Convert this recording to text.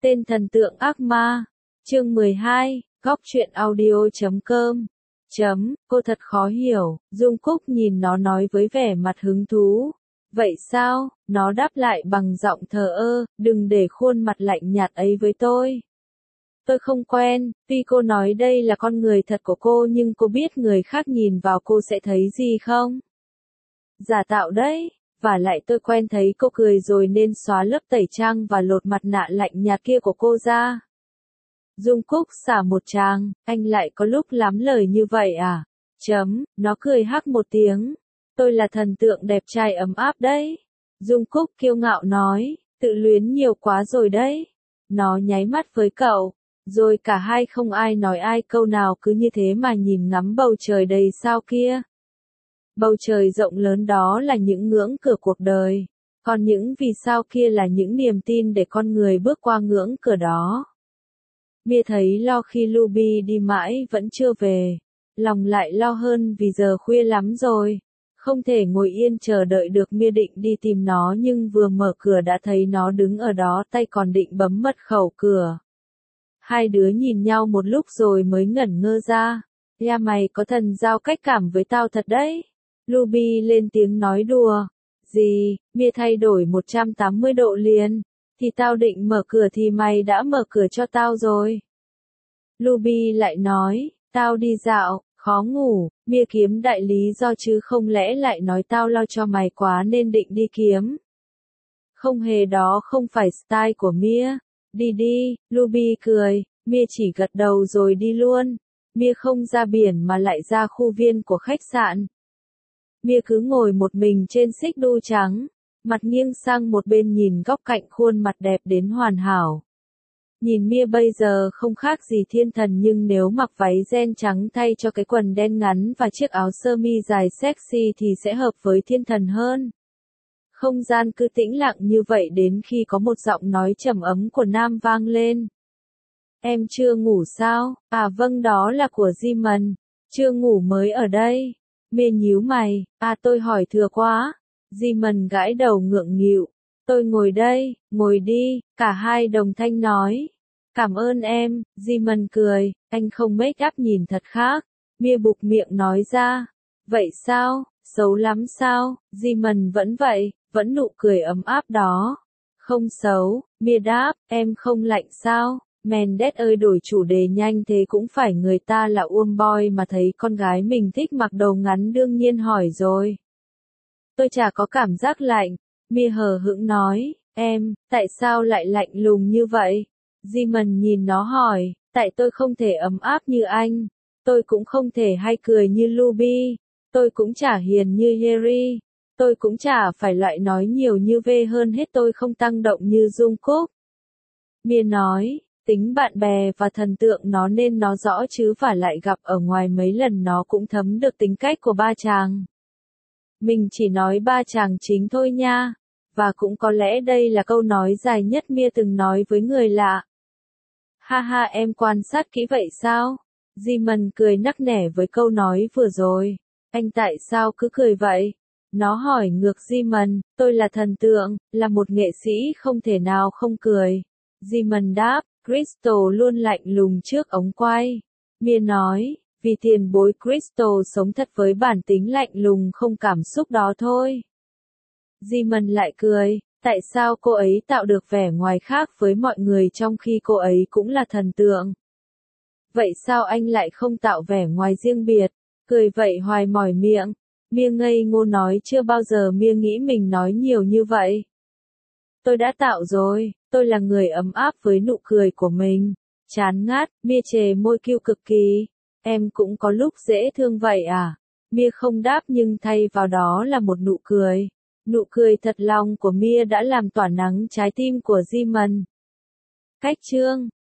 Tên thần tượng ác ma. Chương 12, góc truyện audio.com. Cô thật khó hiểu, Dung Cúc nhìn nó nói với vẻ mặt hứng thú. Vậy sao? Nó đáp lại bằng giọng thờ ơ, đừng để khuôn mặt lạnh nhạt ấy với tôi. Tôi không quen, tuy cô nói đây là con người thật của cô nhưng cô biết người khác nhìn vào cô sẽ thấy gì không? Giả tạo đấy. Và lại tôi quen thấy cô cười rồi nên xóa lớp tẩy trang và lột mặt nạ lạnh nhạt kia của cô ra. Dung Cúc xả một tràng, anh lại có lúc lắm lời như vậy à? Nó cười hắc một tiếng. Tôi là thần tượng đẹp trai ấm áp đấy. Dung Cúc kiêu ngạo nói, tự luyến nhiều quá rồi đấy. Nó nháy mắt với cậu, rồi cả hai không ai nói ai câu nào cứ như thế mà nhìn ngắm bầu trời đầy sao kia. Bầu trời rộng lớn đó là những ngưỡng cửa cuộc đời, còn những vì sao kia là những niềm tin để con người bước qua ngưỡng cửa đó. Mia thấy lo khi Ruby đi mãi vẫn chưa về, lòng lại lo hơn vì giờ khuya lắm rồi, không thể ngồi yên chờ đợi được. Mia định đi tìm nó nhưng vừa mở cửa đã thấy nó đứng ở đó, tay còn định bấm mật khẩu cửa. Hai đứa nhìn nhau một lúc rồi mới ngẩn ngơ ra. Ya mày có thần giao cách cảm với tao thật đấy. Ruby lên tiếng nói đùa. Gì? Mia thay đổi 180 độ liền. Thì tao định mở cửa thì mày đã mở cửa cho tao rồi. Ruby lại nói, tao đi dạo, khó ngủ. Mia kiếm đại lý do chứ không lẽ lại nói tao lo cho mày quá nên định đi kiếm. Không hề, đó không phải style của Mia. Đi đi, Ruby cười. Mia chỉ gật đầu rồi đi luôn. Mia không ra biển mà lại ra khu viên của khách sạn. Mia cứ ngồi một mình trên xích đu trắng, mặt nghiêng sang một bên nhìn góc cạnh khuôn mặt đẹp đến hoàn hảo. Nhìn Mia bây giờ không khác gì thiên thần nhưng nếu mặc váy ren trắng thay cho cái quần đen ngắn và chiếc áo sơ mi dài sexy thì sẽ hợp với thiên thần hơn. Không gian cứ tĩnh lặng như vậy đến khi có một giọng nói trầm ấm của nam vang lên. Em chưa ngủ sao? À vâng, đó là của Jimon. Chưa ngủ mới ở đây. Mia nhíu mày, à tôi hỏi thừa quá. Jimon gãi đầu ngượng nghịu. Tôi ngồi đây, ngồi đi, cả hai đồng thanh nói. Cảm ơn em, Jimon cười, anh không make up nhìn thật khác. Mia bụp miệng nói ra. Vậy sao, xấu lắm sao? Jimon vẫn vậy, vẫn nụ cười ấm áp đó. Không xấu, Mia đáp, em không lạnh sao? Mendes ơi, đổi chủ đề nhanh thế cũng phải, người ta là boy mà thấy con gái mình thích mặc đồ ngắn đương nhiên hỏi rồi. Tôi chả có cảm giác lạnh, Mia hờ hững nói, em, tại sao lại lạnh lùng như vậy? Jimon nhìn nó hỏi, tại tôi không thể ấm áp như anh, tôi cũng không thể hay cười như Ruby, tôi cũng chả hiền như Harry, tôi cũng chả phải loại nói nhiều như V, hơn hết tôi không tăng động như Dung Cúc. Mia nói, tính bạn bè và thần tượng nó nên nó rõ chứ vả lại gặp ở ngoài mấy lần nó cũng thấm được tính cách của ba chàng. Mình chỉ nói ba chàng chính thôi nha. Và cũng có lẽ đây là câu nói dài nhất Mia từng nói với người lạ. Ha ha, em quan sát kỹ vậy sao? Jimon cười nắc nẻ với câu nói vừa rồi. Anh tại sao cứ cười vậy? Nó hỏi ngược Jimon, tôi là thần tượng, là một nghệ sĩ không thể nào không cười. Jimon đáp, Crystal luôn lạnh lùng trước ống quay. Mia nói, vì tiền bối Crystal sống thật với bản tính lạnh lùng không cảm xúc đó thôi. Jimon lại cười, tại sao cô ấy tạo được vẻ ngoài khác với mọi người trong khi cô ấy cũng là thần tượng? Vậy sao anh lại không tạo vẻ ngoài riêng biệt? Cười vậy hoài mỏi miệng. Mia ngây ngô nói, chưa bao giờ Mia nghĩ mình nói nhiều như vậy. Tôi đã tạo rồi, tôi là người ấm áp với nụ cười của mình. Chán ngát, Mia chề môi kiêu cực kỳ. Em cũng có lúc dễ thương vậy à? Mia không đáp nhưng thay vào đó là một nụ cười. Nụ cười thật lòng của Mia đã làm tỏa nắng trái tim của Jimon. Cách chương